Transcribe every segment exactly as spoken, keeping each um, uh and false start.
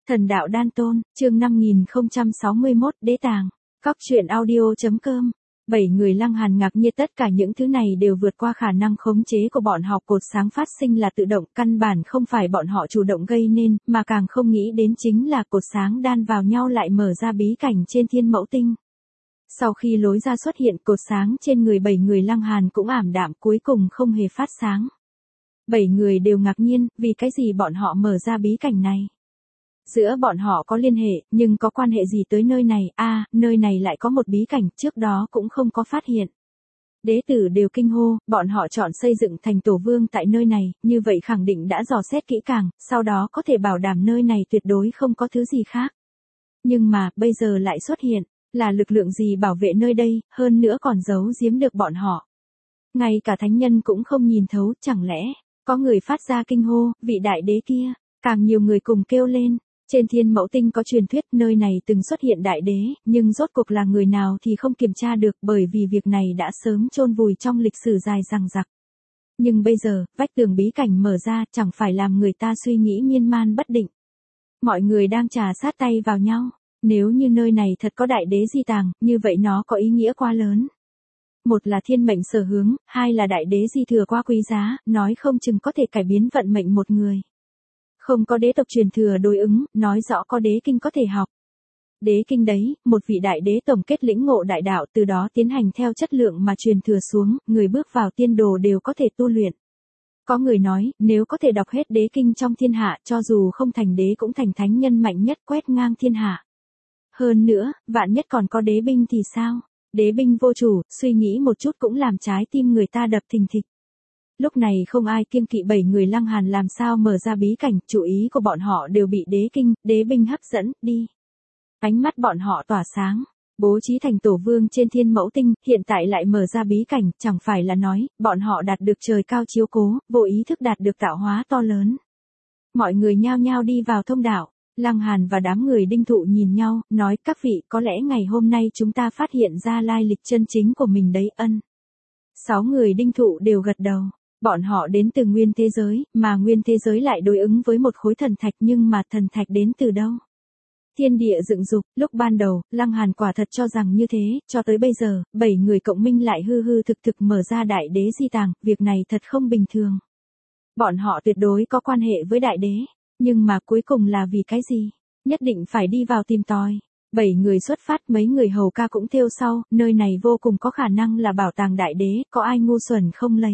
Thần đạo đan tôn, chương năm nghìn không trăm sáu mươi mốt, đế tàng. Cóc truyện audio.com. Bảy người Lăng Hàn ngạc nhiên tất cả những thứ này đều vượt qua khả năng khống chế của bọn họ. Cột sáng phát sinh là tự động, căn bản không phải bọn họ chủ động gây nên, mà càng không nghĩ đến chính là cột sáng đan vào nhau lại mở ra bí cảnh trên thiên mẫu tinh. Sau khi lối ra xuất hiện, cột sáng trên người bảy người Lăng Hàn cũng ảm đạm, cuối cùng không hề phát sáng. Bảy người đều ngạc nhiên, vì cái gì bọn họ mở ra bí cảnh này? Giữa bọn họ có liên hệ, nhưng có quan hệ gì tới nơi này? A, à, nơi này lại có một bí cảnh, trước đó cũng không có phát hiện. Đế tử đều kinh hô, bọn họ chọn xây dựng thành tổ vương tại nơi này, như vậy khẳng định đã dò xét kỹ càng, sau đó có thể bảo đảm nơi này tuyệt đối không có thứ gì khác. Nhưng mà, bây giờ lại xuất hiện, là lực lượng gì bảo vệ nơi đây, hơn nữa còn giấu giếm được bọn họ. Ngay cả thánh nhân cũng không nhìn thấu, chẳng lẽ, có người phát ra kinh hô, vị đại đế kia, càng nhiều người cùng kêu lên. Trên thiên mẫu tinh có truyền thuyết nơi này từng xuất hiện đại đế, nhưng rốt cuộc là người nào thì không kiểm tra được bởi vì việc này đã sớm chôn vùi trong lịch sử dài dằng dặc. Nhưng bây giờ, vách tường bí cảnh mở ra chẳng phải làm người ta suy nghĩ miên man bất định. Mọi người đang trà sát tay vào nhau, nếu như nơi này thật có đại đế di tàng, như vậy nó có ý nghĩa quá lớn. Một là thiên mệnh sở hướng, hai là đại đế di thừa quá quý giá, nói không chừng có thể cải biến vận mệnh một người. Không có đế tộc truyền thừa đối ứng, nói rõ có đế kinh có thể học. Đế kinh đấy, một vị đại đế tổng kết lĩnh ngộ đại đạo, từ đó tiến hành theo chất lượng mà truyền thừa xuống, người bước vào tiên đồ đều có thể tu luyện. Có người nói, nếu có thể đọc hết đế kinh trong thiên hạ, cho dù không thành đế cũng thành thánh nhân mạnh nhất quét ngang thiên hạ. Hơn nữa, vạn nhất còn có đế binh thì sao? Đế binh vô chủ, suy nghĩ một chút cũng làm trái tim người ta đập thình thịch. Lúc này không ai kiêng kỵ bảy người Lăng Hàn làm sao mở ra bí cảnh, chủ ý của bọn họ đều bị đế kinh, đế binh hấp dẫn, đi. Ánh mắt bọn họ tỏa sáng, bố trí thành tổ vương trên thiên mẫu tinh, hiện tại lại mở ra bí cảnh, chẳng phải là nói, bọn họ đạt được trời cao chiếu cố, vô ý thức đạt được tạo hóa to lớn. Mọi người nhao nhao đi vào thông đạo, Lăng Hàn và đám người đinh thụ nhìn nhau, nói các vị có lẽ ngày hôm nay chúng ta phát hiện ra lai lịch chân chính của mình đấy ân. Sáu người đinh thụ đều gật đầu. Bọn họ đến từ nguyên thế giới, mà nguyên thế giới lại đối ứng với một khối thần thạch, nhưng mà thần thạch đến từ đâu? Thiên địa dựng dục, lúc ban đầu, Lăng Hàn quả thật cho rằng như thế, cho tới bây giờ, bảy người cộng minh lại hư hư thực thực mở ra đại đế di tàng, việc này thật không bình thường. Bọn họ tuyệt đối có quan hệ với đại đế, nhưng mà cuối cùng là vì cái gì? Nhất định phải đi vào tìm tòi. Bảy người xuất phát, mấy người hầu ca cũng theo sau, nơi này vô cùng có khả năng là bảo tàng đại đế, có ai ngu xuẩn không lấy.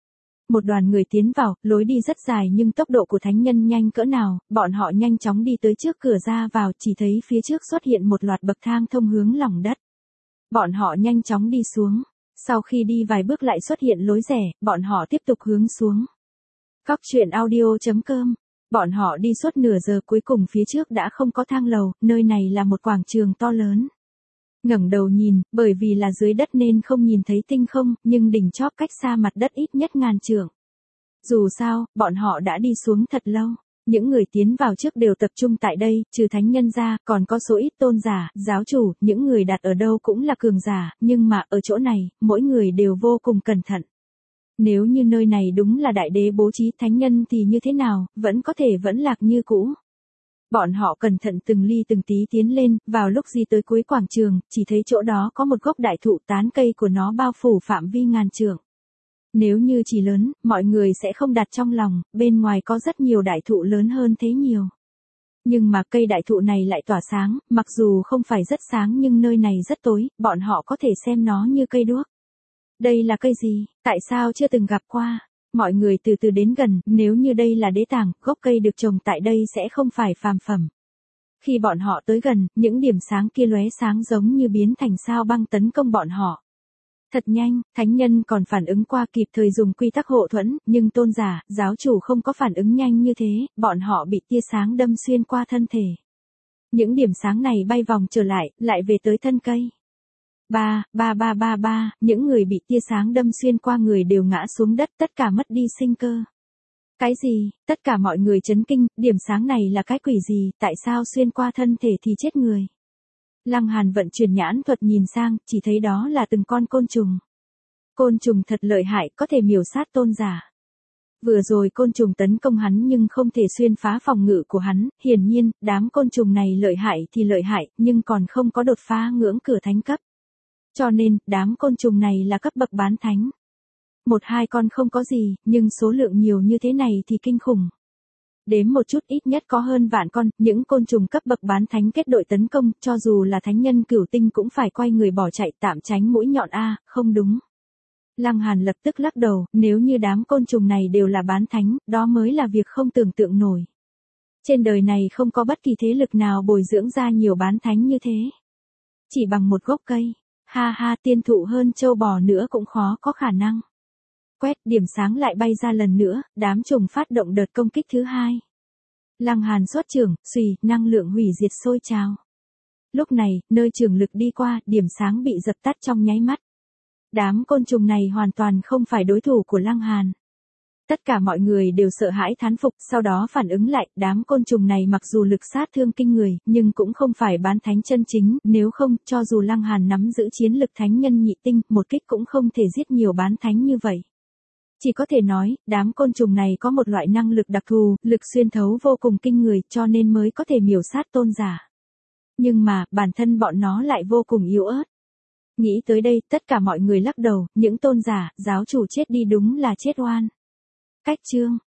Một đoàn người tiến vào, lối đi rất dài nhưng tốc độ của thánh nhân nhanh cỡ nào, bọn họ nhanh chóng đi tới trước cửa ra vào, chỉ thấy phía trước xuất hiện một loạt bậc thang thông hướng lòng đất. Bọn họ nhanh chóng đi xuống, sau khi đi vài bước lại xuất hiện lối rẽ, bọn họ tiếp tục hướng xuống. Cóc truyện audio.com. Bọn họ đi suốt nửa giờ, cuối cùng phía trước đã không có thang lầu, nơi này là một quảng trường to lớn. Ngẩng đầu nhìn, bởi vì là dưới đất nên không nhìn thấy tinh không, nhưng đỉnh chóp cách xa mặt đất ít nhất ngàn trượng. Dù sao, bọn họ đã đi xuống thật lâu. Những người tiến vào trước đều tập trung tại đây, trừ thánh nhân ra, còn có số ít tôn giả, giáo chủ, những người đặt ở đâu cũng là cường giả, nhưng mà ở chỗ này, mỗi người đều vô cùng cẩn thận. Nếu như nơi này đúng là đại đế bố trí, thánh nhân thì như thế nào, vẫn có thể vẫn lạc như cũ. Bọn họ cẩn thận từng ly từng tí tiến lên, vào lúc di tới cuối quảng trường, chỉ thấy chỗ đó có một gốc đại thụ, tán cây của nó bao phủ phạm vi ngàn trượng. Nếu như chỉ lớn, mọi người sẽ không đặt trong lòng, bên ngoài có rất nhiều đại thụ lớn hơn thế nhiều. Nhưng mà cây đại thụ này lại tỏa sáng, mặc dù không phải rất sáng nhưng nơi này rất tối, bọn họ có thể xem nó như cây đuốc. Đây là cây gì, tại sao chưa từng gặp qua? Mọi người từ từ đến gần, nếu như đây là đế tàng, gốc cây được trồng tại đây sẽ không phải phàm phẩm. Khi bọn họ tới gần, những điểm sáng kia lóe sáng giống như biến thành sao băng tấn công bọn họ. Thật nhanh, thánh nhân còn phản ứng qua kịp thời dùng quy tắc hộ thuẫn, nhưng tôn giả, giáo chủ không có phản ứng nhanh như thế, bọn họ bị tia sáng đâm xuyên qua thân thể. Những điểm sáng này bay vòng trở lại, lại về tới thân cây. Ba, ba ba ba ba, những người bị tia sáng đâm xuyên qua người đều ngã xuống đất, tất cả mất đi sinh cơ. Cái gì, tất cả mọi người chấn kinh, điểm sáng này là cái quỷ gì, tại sao xuyên qua thân thể thì chết người. Lăng Hàn vận chuyển nhãn thuật nhìn sang, chỉ thấy đó là từng con côn trùng. Côn trùng thật lợi hại, có thể miểu sát tôn giả. Vừa rồi côn trùng tấn công hắn nhưng không thể xuyên phá phòng ngự của hắn, hiển nhiên, đám côn trùng này lợi hại thì lợi hại, nhưng còn không có đột phá ngưỡng cửa thánh cấp. Cho nên, đám côn trùng này là cấp bậc bán thánh. Một hai con không có gì, nhưng số lượng nhiều như thế này thì kinh khủng. Đếm một chút ít nhất có hơn vạn con, những côn trùng cấp bậc bán thánh kết đội tấn công, cho dù là thánh nhân cửu tinh cũng phải quay người bỏ chạy tạm tránh mũi nhọn a, không đúng. Lăng Hàn lập tức lắc đầu, nếu như đám côn trùng này đều là bán thánh, đó mới là việc không tưởng tượng nổi. Trên đời này không có bất kỳ thế lực nào bồi dưỡng ra nhiều bán thánh như thế. Chỉ bằng một gốc cây, ha ha, tiên thụ hơn châu bò nữa cũng khó có khả năng. Quét, điểm sáng lại bay ra lần nữa, đám trùng phát động đợt công kích thứ hai. Lăng Hàn xuất trưởng, xùy, năng lượng hủy diệt sôi trào. Lúc này, nơi trường lực đi qua, điểm sáng bị dập tắt trong nháy mắt. Đám côn trùng này hoàn toàn không phải đối thủ của Lăng Hàn. Tất cả mọi người đều sợ hãi thán phục, sau đó phản ứng lại, đám côn trùng này mặc dù lực sát thương kinh người, nhưng cũng không phải bán thánh chân chính, nếu không, cho dù Lăng Hàn nắm giữ chiến lực thánh nhân nhị tinh, một kích cũng không thể giết nhiều bán thánh như vậy. Chỉ có thể nói, đám côn trùng này có một loại năng lực đặc thù, lực xuyên thấu vô cùng kinh người, cho nên mới có thể miểu sát tôn giả. Nhưng mà, bản thân bọn nó lại vô cùng yếu ớt. Nghĩ tới đây, tất cả mọi người lắc đầu, những tôn giả, giáo chủ chết đi đúng là chết oan. Cách chương